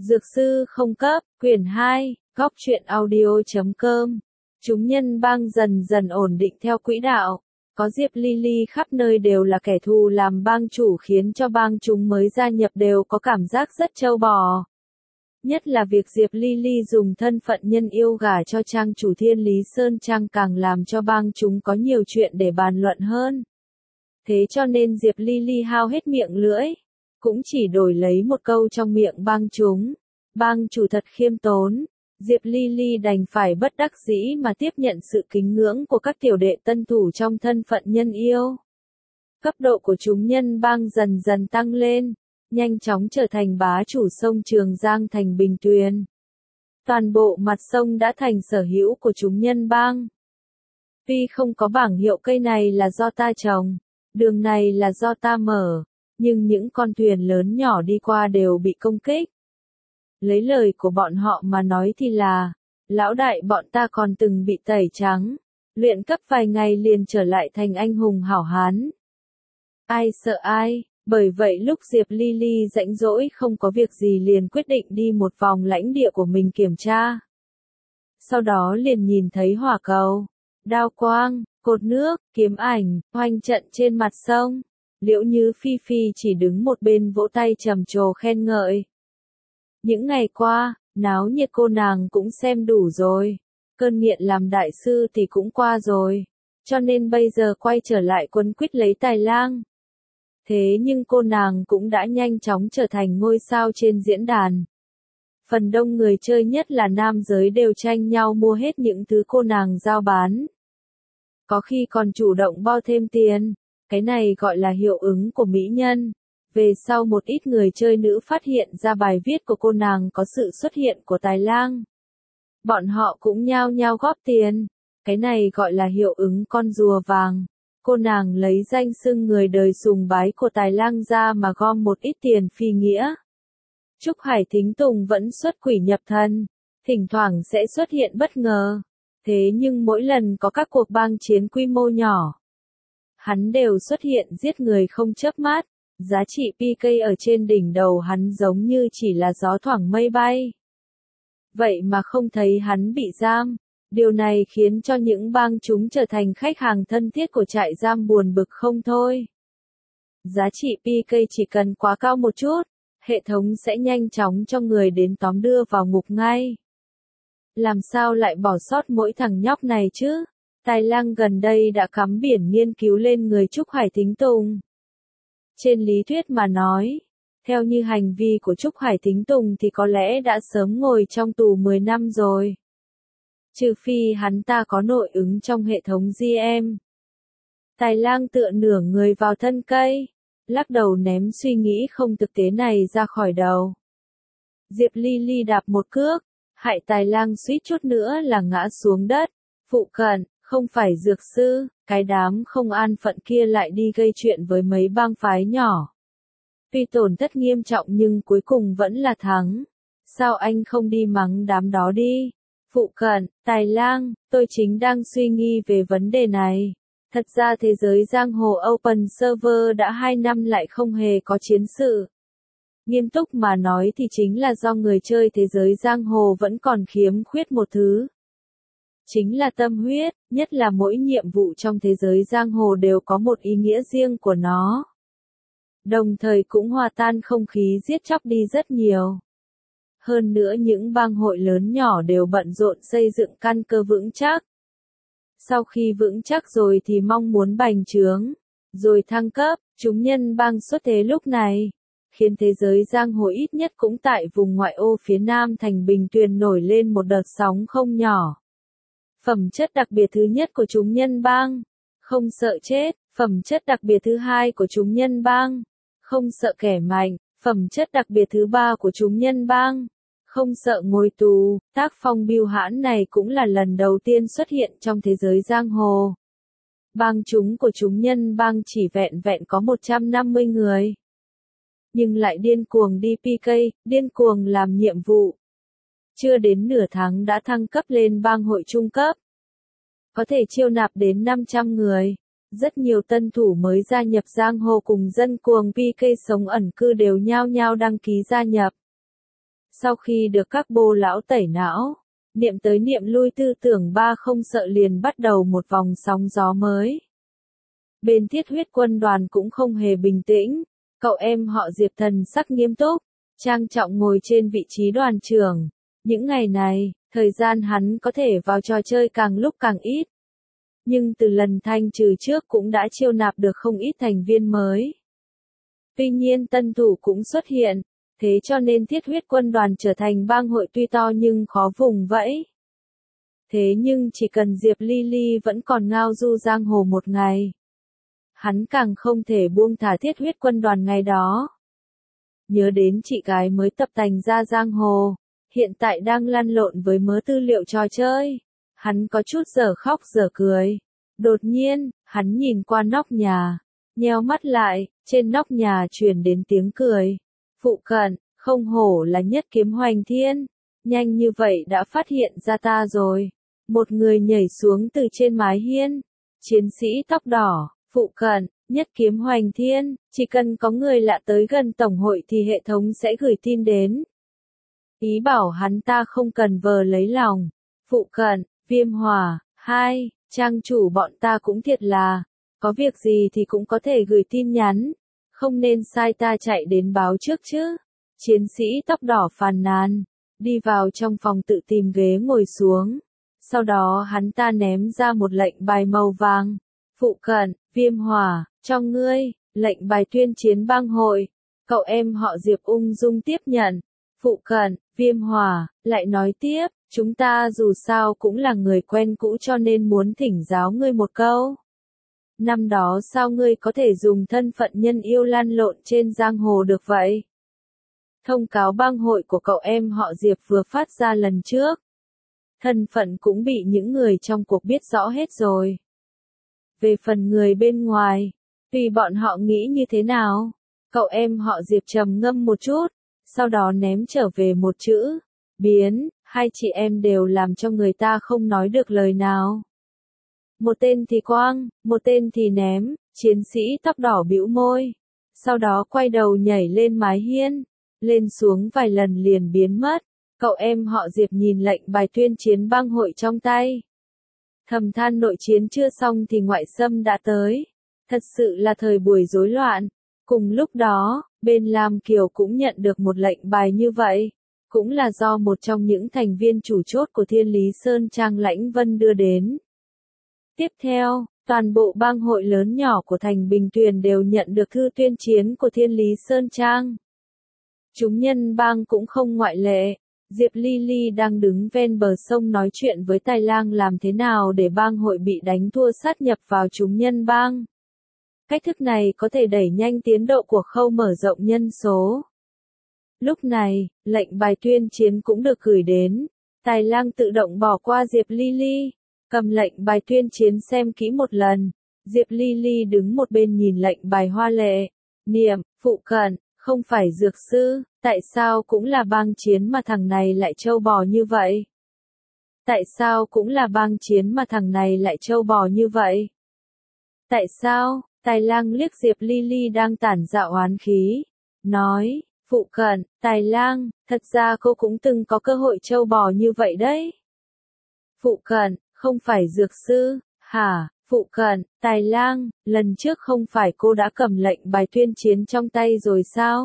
Dược sư không cấp, quyển 2, góc truyện audio.com. Chúng nhân bang dần dần ổn định theo quỹ đạo. Có Diệp Ly khắp nơi đều là kẻ thù làm bang chủ khiến cho bang chúng mới gia nhập đều có cảm giác rất trâu bò. Nhất là việc Diệp Ly dùng thân phận nhân yêu gả cho trang chủ Thiên Lý Sơn Trang càng làm cho bang chúng có nhiều chuyện để bàn luận hơn. Thế cho nên Diệp Ly hao hết miệng lưỡi, cũng chỉ đổi lấy một câu trong miệng bang chúng. Bang chủ thật khiêm tốn. Diệp Ly đành phải bất đắc dĩ mà tiếp nhận sự kính ngưỡng của các tiểu đệ tân thủ trong thân phận nhân yêu. Cấp độ của chúng nhân bang dần dần tăng lên, nhanh chóng trở thành bá chủ sông Trường Giang thành Bình Tuyền. Toàn bộ mặt sông đã thành sở hữu của chúng nhân bang. Tuy không có bảng hiệu cây này là do ta trồng, đường này là do ta mở, nhưng những con thuyền lớn nhỏ đi qua đều bị công kích. Lấy lời của bọn họ mà nói thì là, lão đại bọn ta còn từng bị tẩy trắng, luyện cấp vài ngày liền trở lại thành anh hùng hảo hán. Ai sợ ai, bởi vậy lúc Diệp Ly rảnh rỗi không có việc gì liền quyết định đi một vòng lãnh địa của mình kiểm tra. Sau đó liền nhìn thấy hỏa cầu, đao quang, cột nước, kiếm ảnh, hoành trận trên mặt sông. Liễu Như Phi chỉ đứng một bên vỗ tay trầm trồ khen ngợi. Những ngày qua, náo nhiệt cô nàng cũng xem đủ rồi. Cơn nghiện làm đại sư thì cũng qua rồi. Cho nên bây giờ quay trở lại quấn quýt lấy Tài Lang. Thế nhưng cô nàng cũng đã nhanh chóng trở thành ngôi sao trên diễn đàn. Phần đông người chơi nhất là nam giới đều tranh nhau mua hết những thứ cô nàng giao bán. Có khi còn chủ động bao thêm tiền. Cái này gọi là hiệu ứng của mỹ nhân. Về sau một ít người chơi nữ phát hiện ra bài viết của cô nàng có sự xuất hiện của Tài Lang. Bọn họ cũng nhao nhao góp tiền. Cái này gọi là hiệu ứng con rùa vàng. Cô nàng lấy danh xưng người đời sùng bái của Tài Lang ra mà gom một ít tiền phi nghĩa. Trúc Hải Thính Tùng vẫn xuất quỷ nhập thần. Thỉnh thoảng sẽ xuất hiện bất ngờ. Thế nhưng mỗi lần có các cuộc bang chiến quy mô nhỏ, hắn đều xuất hiện giết người không chớp mắt. Giá trị PK ở trên đỉnh đầu hắn giống như chỉ là gió thoảng mây bay. Vậy mà không thấy hắn bị giam. Điều này khiến cho những bang chúng trở thành khách hàng thân thiết của trại giam buồn bực không thôi. Giá trị PK chỉ cần quá cao một chút, hệ thống sẽ nhanh chóng cho người đến tóm đưa vào ngục ngay. Làm sao lại bỏ sót mỗi thằng nhóc này chứ? Tài Lang gần đây đã cắm biển nghiên cứu lên người Trúc Hải Thính Tùng. Trên lý thuyết mà nói, theo như hành vi của Trúc Hải Thính Tùng thì có lẽ đã sớm ngồi trong tù 10 năm rồi. Trừ phi hắn ta có nội ứng trong hệ thống GM. Tài Lang tựa nửa người vào thân cây, lắc đầu ném suy nghĩ không thực tế này ra khỏi đầu. Diệp Ly đạp một cước, hại Tài Lang suýt chút nữa là ngã xuống đất. Phụ cận, không phải dược sư, cái đám không an phận kia lại đi gây chuyện với mấy bang phái nhỏ. Tuy tổn thất nghiêm trọng nhưng cuối cùng vẫn là thắng. Sao anh không đi mắng đám đó đi? Phụ cận, Tài Lang, tôi chính đang suy nghĩ về vấn đề này. Thật ra thế giới giang hồ Open Server đã 2 năm lại không hề có chiến sự. Nghiêm túc mà nói thì chính là do người chơi thế giới giang hồ vẫn còn khiếm khuyết một thứ. Chính là tâm huyết, nhất là mỗi nhiệm vụ trong thế giới giang hồ đều có một ý nghĩa riêng của nó. Đồng thời cũng hòa tan không khí giết chóc đi rất nhiều. Hơn nữa những bang hội lớn nhỏ đều bận rộn xây dựng căn cơ vững chắc. Sau khi vững chắc rồi thì mong muốn bành trướng, rồi thăng cấp, chúng nhân bang xuất thế lúc này, khiến thế giới giang hồ ít nhất cũng tại vùng ngoại ô phía nam thành Bình Tuyền nổi lên một đợt sóng không nhỏ. Phẩm chất đặc biệt thứ nhất của chúng nhân bang, không sợ chết. Phẩm chất đặc biệt thứ hai của chúng nhân bang, không sợ kẻ mạnh. Phẩm chất đặc biệt thứ ba của chúng nhân bang, không sợ ngồi tù. Tác phong bưu hãn này cũng là lần đầu tiên xuất hiện trong thế giới giang hồ. Bang chúng của chúng nhân bang chỉ vẹn có 150 người. Nhưng lại điên cuồng đi PK, điên cuồng làm nhiệm vụ. Chưa đến nửa tháng đã thăng cấp lên bang hội trung cấp. Có thể chiêu nạp đến 500 người. Rất nhiều tân thủ mới gia nhập giang hồ cùng dân cuồng PK sống ẩn cư đều nhao nhao đăng ký gia nhập. Sau khi được các bô lão tẩy não, niệm tới niệm lui tư tưởng ba không sợ liền bắt đầu một vòng sóng gió mới. Bên Thiết Huyết Quân đoàn cũng không hề bình tĩnh, cậu em họ Diệp thần sắc nghiêm túc, trang trọng ngồi trên vị trí đoàn trưởng. Những ngày này, thời gian hắn có thể vào trò chơi càng lúc càng ít. Nhưng từ lần thanh trừ trước cũng đã chiêu nạp được không ít thành viên mới. Tuy nhiên tân thủ cũng xuất hiện, thế cho nên Thiết Huyết Quân đoàn trở thành bang hội tuy to nhưng khó vùng vẫy. Thế nhưng chỉ cần Diệp Ly vẫn còn ngao du giang hồ một ngày, hắn càng không thể buông thả Thiết Huyết Quân đoàn ngày đó. Nhớ đến chị gái mới tập tành ra giang hồ, hiện tại đang lăn lộn với mớ tư liệu trò chơi, hắn có chút dở khóc dở cười. Đột nhiên, hắn nhìn qua nóc nhà, nheo mắt lại, trên nóc nhà truyền đến tiếng cười. Phụ cận, không hổ là Nhất Kiếm Hoành Thiên, nhanh như vậy đã phát hiện ra ta rồi. Một người nhảy xuống từ trên mái hiên, chiến sĩ tóc đỏ, phụ cận, Nhất Kiếm Hoành Thiên, chỉ cần có người lạ tới gần tổng hội thì hệ thống sẽ gửi tin đến. Ý bảo hắn ta không cần vờ lấy lòng. Phụ cận, Viêm Hỏa, 2, trang chủ bọn ta cũng thiệt là, có việc gì thì cũng có thể gửi tin nhắn, không nên sai ta chạy đến báo trước chứ. Chiến sĩ tóc đỏ phàn nàn, đi vào trong phòng tự tìm ghế ngồi xuống. Sau đó hắn ta ném ra một lệnh bài màu vàng. Phụ cận, Viêm Hỏa, cho ngươi, lệnh bài tuyên chiến bang hội. Cậu em họ Diệp ung dung tiếp nhận. Phụ cận, Viêm Hỏa, lại nói tiếp, chúng ta dù sao cũng là người quen cũ cho nên muốn thỉnh giáo ngươi một câu. Năm đó sao ngươi có thể dùng thân phận nhân yêu lăn lộn trên giang hồ được vậy? Thông cáo bang hội của cậu em họ Diệp vừa phát ra lần trước. Thân phận cũng bị những người trong cuộc biết rõ hết rồi. Về phần người bên ngoài, tùy bọn họ nghĩ như thế nào. Cậu em họ Diệp trầm ngâm một chút, sau đó ném trở về một chữ, biến, hai chị em đều làm cho người ta không nói được lời nào. Một tên thì quang, một tên thì ném, chiến sĩ tóc đỏ bĩu môi. Sau đó quay đầu nhảy lên mái hiên, lên xuống vài lần liền biến mất. Cậu em họ Diệp nhìn lệnh bài tuyên chiến bang hội trong tay. Thầm than nội chiến chưa xong thì ngoại xâm đã tới. Thật sự là thời buổi rối loạn. Cùng lúc đó, bên Lam Kiều cũng nhận được một lệnh bài như vậy. Cũng là do một trong những thành viên chủ chốt của Thiên Lý Sơn Trang Lãnh Vân đưa đến. Tiếp theo, toàn bộ bang hội lớn nhỏ của thành Bình Tuyền đều nhận được thư tuyên chiến của Thiên Lý Sơn Trang. Chúng nhân bang cũng không ngoại lệ. Diệp Ly đang đứng ven bờ sông nói chuyện với Tài Lang làm thế nào để bang hội bị đánh thua sát nhập vào chúng nhân bang. Cách thức này có thể đẩy nhanh tiến độ của khâu mở rộng nhân số. Lúc này, lệnh bài tuyên chiến cũng được gửi đến. Tài Lang tự động bỏ qua Diệp Ly, cầm lệnh bài tuyên chiến xem kỹ một lần. Diệp Ly đứng một bên nhìn lệnh bài hoa lệ. Niệm, phụ cận, không phải dược sư, tại sao cũng là bang chiến mà thằng này lại trâu bò như vậy? Tại sao cũng là bang chiến mà thằng này lại trâu bò như vậy? Tại sao? Tài Lang liếc Diệp Ly đang tản dạ oán khí, nói, phụ cận, Tài Lang, thật ra cô cũng từng có cơ hội trâu bò như vậy đấy. Phụ cận, không phải dược sư, hả? Phụ cận, Tài Lang, lần trước không phải cô đã cầm lệnh bài tuyên chiến trong tay rồi sao?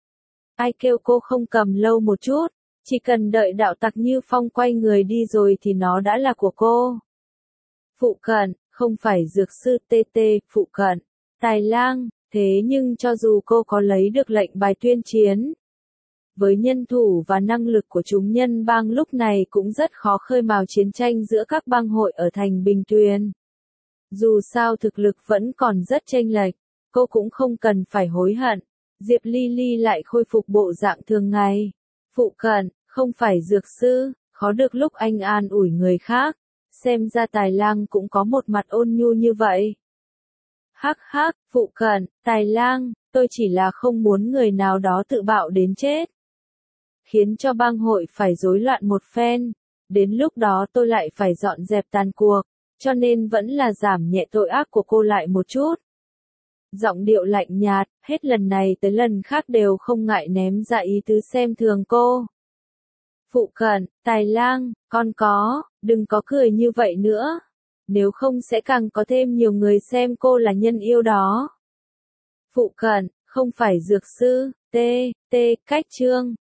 Ai kêu cô không cầm lâu một chút, chỉ cần đợi đạo tặc Như Phong quay người đi rồi thì nó đã là của cô. Phụ cận, không phải dược sư TT, phụ cận, Tài Lang, thế nhưng cho dù cô có lấy được lệnh bài tuyên chiến, với nhân thủ và năng lực của chúng nhân bang lúc này cũng rất khó khơi mào chiến tranh giữa các bang hội ở thành Bình Tuyền. Dù sao thực lực vẫn còn rất chênh lệch, cô cũng không cần phải hối hận. Diệp Ly lại khôi phục bộ dạng thường ngày. Phụ cận, không phải dược sư, khó được lúc anh an ủi người khác. Xem ra Tài Lang cũng có một mặt ôn nhu như vậy. Hắc hắc, phụ cận, Tài Lang, tôi chỉ là không muốn người nào đó tự bạo đến chết. Khiến cho bang hội phải rối loạn một phen. Đến lúc đó tôi lại phải dọn dẹp tàn cuộc. Cho nên vẫn là giảm nhẹ tội ác của cô lại một chút. Giọng điệu lạnh nhạt, hết lần này tới lần khác đều không ngại ném ra ý tứ xem thường cô. Phụ cận, Tài Lang, con có, đừng có cười như vậy nữa. Nếu không sẽ càng có thêm nhiều người xem cô là nhân yêu đó. Phụ cận, không phải dược sư, cách chương.